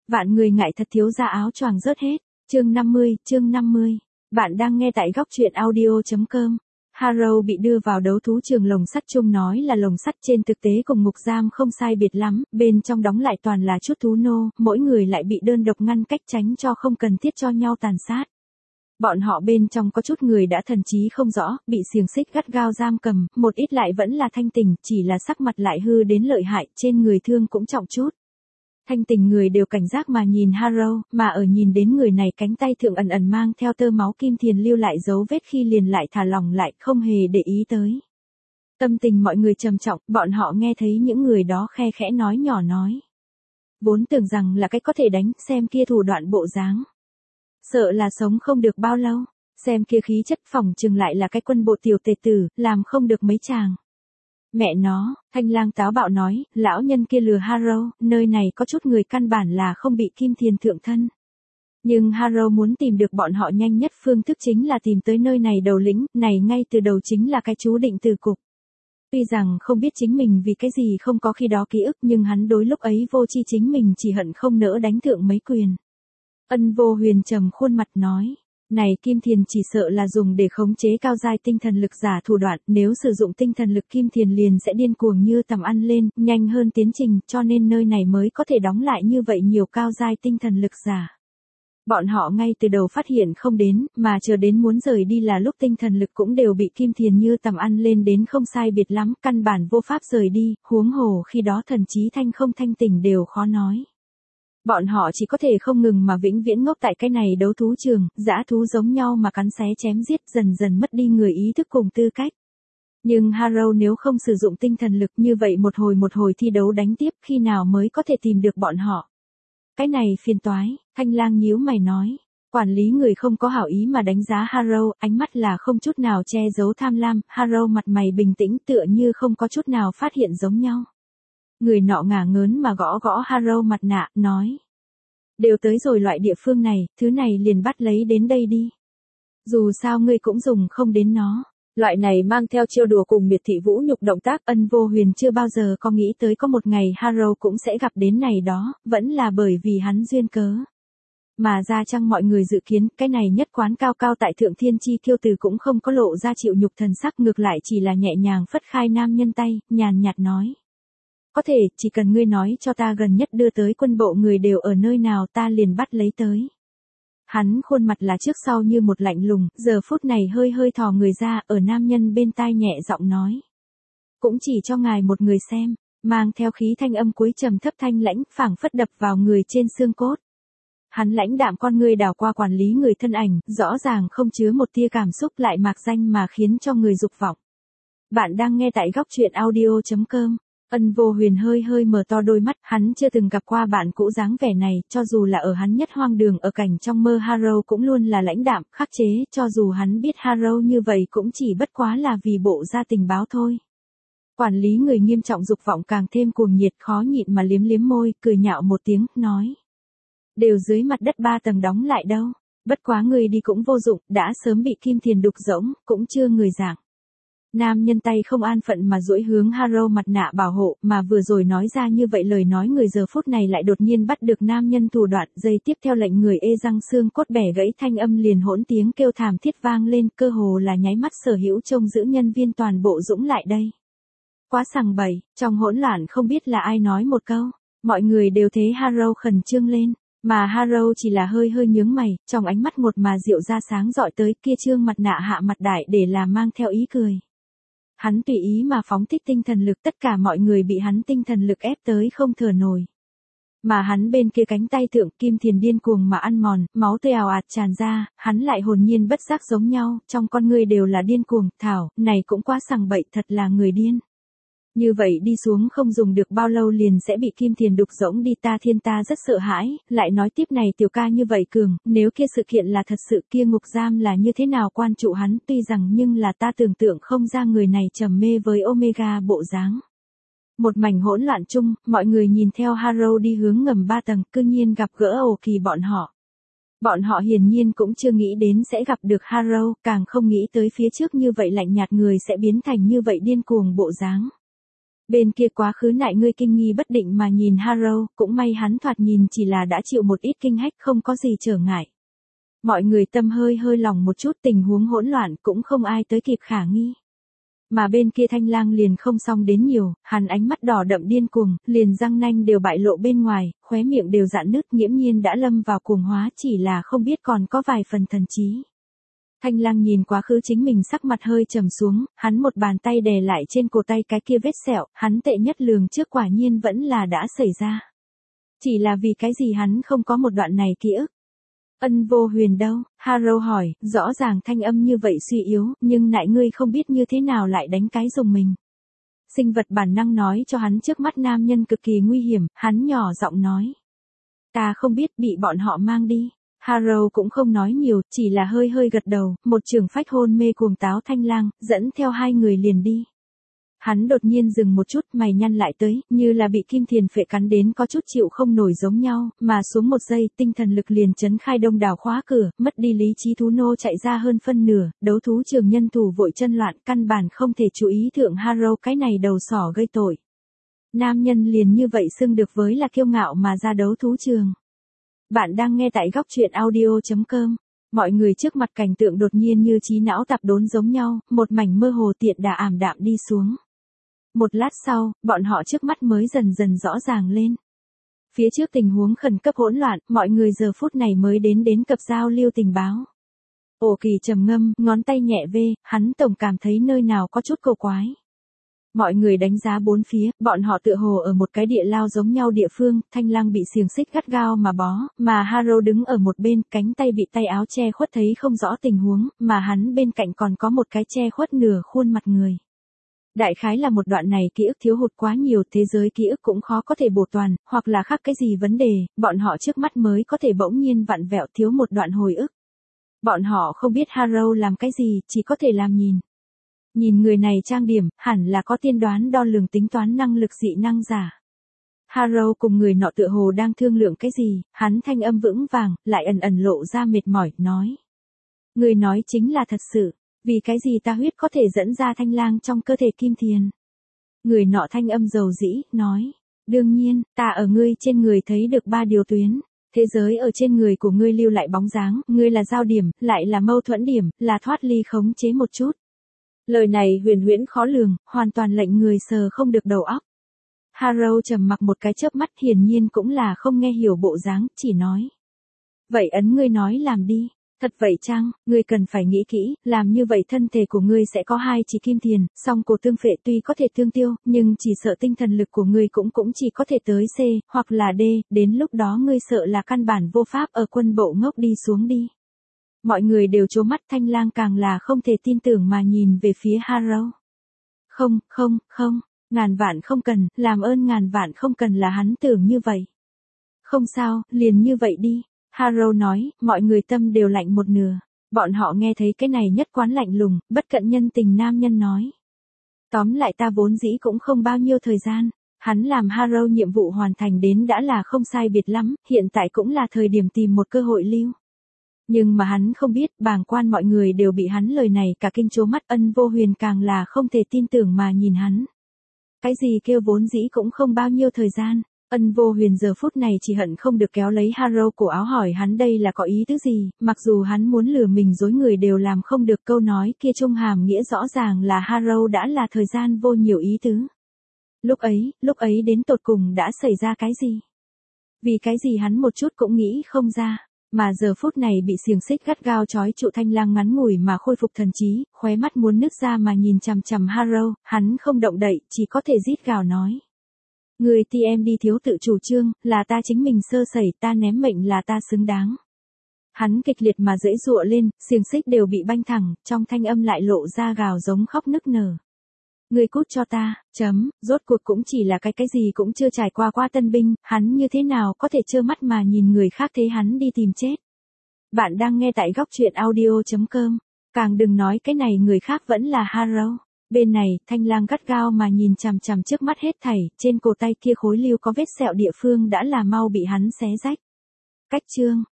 Vạn người ngại thật thiếu gia áo choàng rớt hết. Chương 50. Bạn đang nghe tại góc truyện audio.com. Harrow bị đưa vào đấu thú trường lồng sắt chung nói là lồng sắt trên thực tế cùng ngục giam không sai biệt lắm, bên trong đóng lại toàn là chút thú nô, mỗi người lại bị đơn độc ngăn cách tránh cho không cần thiết cho nhau tàn sát. Bọn họ bên trong có chút người đã thần trí không rõ, bị xiềng xích gắt gao giam cầm, một ít lại vẫn là thanh tỉnh, chỉ là sắc mặt lại hư đến lợi hại, trên người thương cũng trọng chút. Thanh tình người đều cảnh giác mà nhìn Harrow, mà ở nhìn đến người này cánh tay thượng ẩn ẩn mang theo tơ máu Kim Thiền lưu lại dấu vết khi liền lại thả lỏng lại, không hề để ý tới. Tâm tình mọi người trầm trọng, bọn họ nghe thấy những người đó khe khẽ nói nhỏ nói. Vốn tưởng rằng là cái có thể đánh, xem kia thủ đoạn bộ dáng. Sợ là sống không được bao lâu, xem kia khí chất phỏng chừng lại là cái quân bộ tiểu tề tử, làm không được mấy chàng. Mẹ nó, Thanh Lang táo bạo nói, lão nhân kia lừa Harrow, nơi này có chút người căn bản là không bị Kim Thiền thượng thân. Nhưng Harrow muốn tìm được bọn họ nhanh nhất phương thức chính là tìm tới nơi này đầu lĩnh, này ngay từ đầu chính là cái chú định từ cục. Tuy rằng không biết chính mình vì cái gì không có khi đó ký ức nhưng hắn đối lúc ấy vô chi chính mình chỉ hận không nỡ đánh thượng mấy quyền. Ân Vô Huyền trầm khuôn mặt nói. Này Kim Thiền chỉ sợ là dùng để khống chế cao giai tinh thần lực giả thủ đoạn, nếu sử dụng tinh thần lực Kim Thiền liền sẽ điên cuồng như tầm ăn lên, nhanh hơn tiến trình, cho nên nơi này mới có thể đóng lại như vậy nhiều cao giai tinh thần lực giả. Bọn họ ngay từ đầu phát hiện không đến, mà chờ đến muốn rời đi là lúc tinh thần lực cũng đều bị Kim Thiền như tầm ăn lên đến không sai biệt lắm, căn bản vô pháp rời đi, huống hồ khi đó thần trí thanh không thanh tỉnh đều khó nói. Bọn họ chỉ có thể không ngừng mà vĩnh viễn ngốc tại cái này đấu thú trường, dã thú giống nhau mà cắn xé chém giết dần dần mất đi người ý thức cùng tư cách. Nhưng Harrow nếu không sử dụng tinh thần lực như vậy một hồi thi đấu đánh tiếp khi nào mới có thể tìm được bọn họ. Cái này phiền toái, Thanh Lang nhíu mày nói. Quản lý người không có hảo ý mà đánh giá Harrow, ánh mắt là không chút nào che giấu tham lam, Harrow mặt mày bình tĩnh tựa như không có chút nào phát hiện giống nhau. Người nọ ngả ngớn mà gõ Harrow mặt nạ, nói. Đều tới rồi loại địa phương này, thứ này liền bắt lấy đến đây đi. Dù sao ngươi cũng dùng không đến nó. Loại này mang theo trêu đùa cùng miệt thị vũ nhục động tác Ân Vô Huyền chưa bao giờ có nghĩ tới có một ngày Harrow cũng sẽ gặp đến này đó, vẫn là bởi vì hắn duyên cớ. Mà ra chăng mọi người dự kiến, cái này nhất quán cao cao tại thượng thiên chi kiêu từ cũng không có lộ ra chịu nhục thần sắc, ngược lại chỉ là nhẹ nhàng phất khai nam nhân tay, nhàn nhạt nói. Có thể, chỉ cần ngươi nói cho ta gần nhất đưa tới quân bộ người đều ở nơi nào ta liền bắt lấy tới. Hắn khuôn mặt là trước sau như một lạnh lùng, giờ phút này hơi thò người ra, ở nam nhân bên tai nhẹ giọng nói. Cũng chỉ cho ngài một người xem, mang theo khí thanh âm cuối trầm thấp thanh lãnh, phảng phất đập vào người trên xương cốt. Hắn lãnh đạm con ngươi đảo qua quản lý người thân ảnh, rõ ràng không chứa một tia cảm xúc lại mạc danh mà khiến cho người dục vọng. Bạn đang nghe tại góc truyện audio.com. Ân Vô Huyền hơi mở to đôi mắt, hắn chưa từng gặp qua bạn cũ dáng vẻ này, cho dù là ở hắn nhất hoang đường ở cảnh trong mơ Harrow cũng luôn là lãnh đạm, khắc chế, cho dù hắn biết Harrow như vậy cũng chỉ bất quá là vì bộ ra tình báo thôi. Quản lý người nghiêm trọng dục vọng càng thêm cuồng nhiệt khó nhịn mà liếm môi, cười nhạo một tiếng, nói. Đều dưới mặt đất 3 tầng đóng lại đâu, bất quá người đi cũng vô dụng, đã sớm bị Kim Thiền đục rỗng, cũng chưa người dạng. Nam nhân tay không an phận mà duỗi hướng Harrow mặt nạ bảo hộ, mà vừa rồi nói ra như vậy lời nói người giờ phút này lại đột nhiên bắt được nam nhân thủ đoạn, giây tiếp theo lệnh người ê răng xương cốt bẻ gãy thanh âm liền hỗn tiếng kêu thảm thiết vang lên, cơ hồ là nháy mắt sở hữu trông giữ nhân viên toàn bộ dũng lại đây. Quá sằng bậy, trong hỗn loạn không biết là ai nói một câu, mọi người đều thấy Harrow khẩn trương lên. Mà Harrow chỉ là hơi nhướng mày, trong ánh mắt một mà dịu ra sáng dọi tới kia trương mặt nạ hạ mặt đại để là mang theo ý cười. Hắn tùy ý mà phóng thích tinh thần lực, tất cả mọi người bị hắn tinh thần lực ép tới không thở nổi. Mà hắn bên kia cánh tay thượng Kim Thiền điên cuồng mà ăn mòn, máu tươi ào ạt tràn ra, hắn lại hồn nhiên bất giác giống nhau, trong con người đều là điên cuồng, thảo, này cũng quá sằng bậy, thật là người điên. Như vậy đi xuống không dùng được bao lâu liền sẽ bị Kim Thiền đục rỗng đi, ta rất sợ hãi, lại nói tiếp này tiểu ca như vậy cường, nếu kia sự kiện là thật sự kia ngục giam là như thế nào quan trụ hắn, tuy rằng nhưng là ta tưởng tượng không ra người này trầm mê với Omega bộ dáng. Một mảnh hỗn loạn chung, mọi người nhìn theo Harrow đi hướng ngầm 3 tầng, cư nhiên gặp gỡ ổ kỳ bọn họ. Bọn họ hiển nhiên cũng chưa nghĩ đến sẽ gặp được Harrow, càng không nghĩ tới phía trước như vậy lạnh nhạt người sẽ biến thành như vậy điên cuồng bộ dáng. Bên kia quá khứ nại ngươi kinh nghi bất định mà nhìn Harrow, cũng may hắn thoạt nhìn chỉ là đã chịu một ít kinh hách không có gì trở ngại. Mọi người tâm hơi hơi lòng một chút, tình huống hỗn loạn cũng không ai tới kịp khả nghi. Mà bên kia Thanh Lang liền không xong đến nhiều, hắn ánh mắt đỏ đậm điên cuồng, liền răng nanh đều bại lộ bên ngoài, khóe miệng đều rạn nứt, nghiễm nhiên đã lâm vào cuồng hóa, chỉ là không biết còn có vài phần thần trí. Thanh Lang nhìn quá khứ chính mình sắc mặt hơi trầm xuống, hắn một bàn tay đè lại trên cổ tay cái kia vết sẹo, hắn tệ nhất lường trước quả nhiên vẫn là đã xảy ra. Chỉ là vì cái gì hắn không có một đoạn này ký ức. Ân Vô Huyền đâu? Harrow hỏi, rõ ràng thanh âm như vậy suy yếu, nhưng nại ngươi không biết như thế nào lại đánh cái dùng mình. Sinh vật bản năng nói cho hắn trước mắt nam nhân cực kỳ nguy hiểm, hắn nhỏ giọng nói. Ta không biết, bị bọn họ mang đi. Harrow cũng không nói nhiều, chỉ là hơi hơi gật đầu, một trường phách hôn mê cuồng táo Thanh Lang, dẫn theo hai người liền đi. Hắn đột nhiên dừng một chút, mày nhăn lại tới, như là bị kim thiền phệ cắn đến có chút chịu không nổi giống nhau, mà xuống một giây, tinh thần lực liền chấn khai đông đảo khóa cửa, mất đi lý trí thú nô chạy ra hơn phân nửa, đấu thú trường nhân thủ vội chân loạn, căn bản không thể chú ý thượng Harrow cái này đầu sỏ gây tội. Nam nhân liền như vậy xưng được với là kiêu ngạo mà ra đấu thú trường. Bạn đang nghe tại góc truyện audio.com. Mọi người trước mặt cảnh tượng đột nhiên như trí não tạp đốn giống nhau, một mảnh mơ hồ tiện đà ảm đạm đi xuống. Một lát sau, bọn họ trước mắt mới dần dần rõ ràng lên. Phía trước tình huống khẩn cấp hỗn loạn, mọi người giờ phút này mới đến cập giao lưu tình báo. Ổ Kỳ trầm ngâm, ngón tay nhẹ vê, hắn tổng cảm thấy nơi nào có chút cổ quái. Mọi người đánh giá bốn phía, bọn họ tựa hồ ở một cái địa lao giống nhau địa phương, Thanh Lang bị xiềng xích gắt gao mà bó, mà Harrow đứng ở một bên, cánh tay bị tay áo che khuất thấy không rõ tình huống, mà hắn bên cạnh còn có một cái che khuất nửa khuôn mặt người. Đại khái là một đoạn này ký ức thiếu hụt quá nhiều, thế giới ký ức cũng khó có thể bổ toàn, hoặc là khác cái gì vấn đề, bọn họ trước mắt mới có thể bỗng nhiên vặn vẹo thiếu một đoạn hồi ức. Bọn họ không biết Harrow làm cái gì, chỉ có thể làm nhìn. Nhìn người này trang điểm, hẳn là có tiên đoán đo lường tính toán năng lực dị năng giả. Harrow cùng người nọ tựa hồ đang thương lượng cái gì, hắn thanh âm vững vàng, lại ẩn ẩn lộ ra mệt mỏi, nói. Người nói chính là thật sự, vì cái gì ta huyết có thể dẫn ra Thanh Lang trong cơ thể kim thiền. Người nọ thanh âm dầu dĩ, nói. Đương nhiên, ta ở ngươi trên người thấy được 3 điều tuyến. Thế giới ở trên người của ngươi lưu lại bóng dáng, ngươi là giao điểm, lại là mâu thuẫn điểm, là thoát ly khống chế một chút. Lời này huyền huyễn khó lường, hoàn toàn lệnh người sờ không được đầu óc. Harrow trầm mặc một cái chớp mắt, hiển nhiên cũng là không nghe hiểu bộ dáng, chỉ nói. Vậy ấn ngươi nói làm đi. Thật vậy chăng, ngươi cần phải nghĩ kỹ, làm như vậy thân thể của ngươi sẽ có 2 chỉ kim thiền, song cổ tương phệ tuy có thể tương tiêu, nhưng chỉ sợ tinh thần lực của ngươi cũng chỉ có thể tới C, hoặc là D, đến lúc đó ngươi sợ là căn bản vô pháp ở quân bộ ngốc đi xuống đi. Mọi người đều trố mắt, Thanh Lang càng là không thể tin tưởng mà nhìn về phía Harrow. Không, ngàn vạn không cần, làm ơn ngàn vạn không cần là hắn tưởng như vậy. Không sao, liền như vậy đi. Harrow nói, mọi người tâm đều lạnh một nửa. Bọn họ nghe thấy cái này nhất quán lạnh lùng, bất cận nhân tình nam nhân nói. Tóm lại ta vốn dĩ cũng không bao nhiêu thời gian. Hắn làm Harrow nhiệm vụ hoàn thành đến đã là không sai biệt lắm, hiện tại cũng là thời điểm tìm một cơ hội lưu. Nhưng mà hắn không biết, bàng quan mọi người đều bị hắn lời này cả kinh trố mắt, Ân Vô Huyền càng là không thể tin tưởng mà nhìn hắn. Cái gì kêu vốn dĩ cũng không bao nhiêu thời gian. Ân Vô Huyền giờ phút này chỉ hận không được kéo lấy Harrow cổ áo hỏi hắn đây là có ý tứ gì, mặc dù hắn muốn lừa mình dối người đều làm không được, câu nói kia trung hàm nghĩa rõ ràng là Harrow đã là thời gian vô nhiều ý tứ. Lúc ấy đến tột cùng đã xảy ra cái gì? Vì cái gì hắn một chút cũng nghĩ không ra, mà giờ phút này bị xiềng xích gắt gao trói trụ Thanh Lang ngắn ngủi mà khôi phục thần trí, khóe mắt muốn nứt ra mà nhìn chằm chằm Harrow, hắn không động đậy, chỉ có thể rít gào nói. Người ti em đi thiếu tự chủ trương, là ta chính mình sơ sẩy, ta ném mệnh là ta xứng đáng. Hắn kịch liệt mà dãy giụa lên, xiềng xích đều bị banh thẳng, trong thanh âm lại lộ ra gào giống khóc nức nở. Người cút cho ta, rốt cuộc cũng chỉ là cái gì cũng chưa trải qua tân binh, hắn như thế nào có thể trơ mắt mà nhìn người khác thế hắn đi tìm chết. Bạn đang nghe tại góc truyện audio.com, càng đừng nói cái này người khác vẫn là Harrow. Bên này, Thanh Lang gắt gao mà nhìn chằm chằm trước mắt hết thảy, trên cổ tay kia khối lưu có vết sẹo địa phương đã là mau bị hắn xé rách. Cách chương,